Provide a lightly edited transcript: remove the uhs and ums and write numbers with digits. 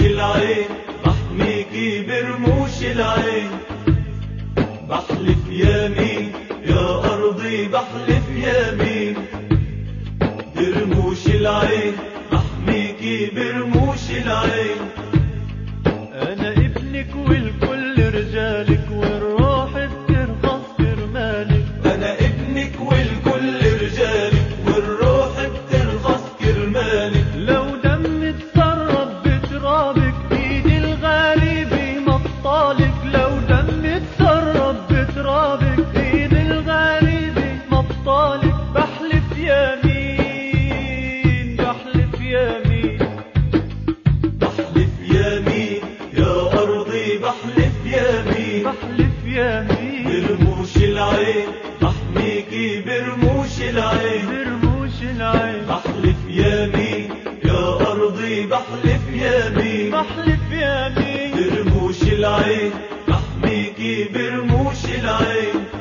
العين بحميكي برموش العين. بحلف يمين يا أرضي بحلف يمين، برموش العين بحميكي برموش العين. أنا ابنك والكل رجالك والروح بترخص كرمالك. أنا ابنك والكل رجالك والروح بترخص كرمالك. لو دمي تسرب بترابك ايدي الغالي بمبطالك. لو دمي تسرب بترابك ايدي الغالي بمبطالك. بحلف يمين بحلف يمين بحلف يمين يا أرضي بحلف يمين، بحلف يمين برموش العين بحميكي برموش العين. برموش العين بحلف يمين يا أرضي بحلف يمين، بحلف يمين برموش العين بحميكي برموش العين.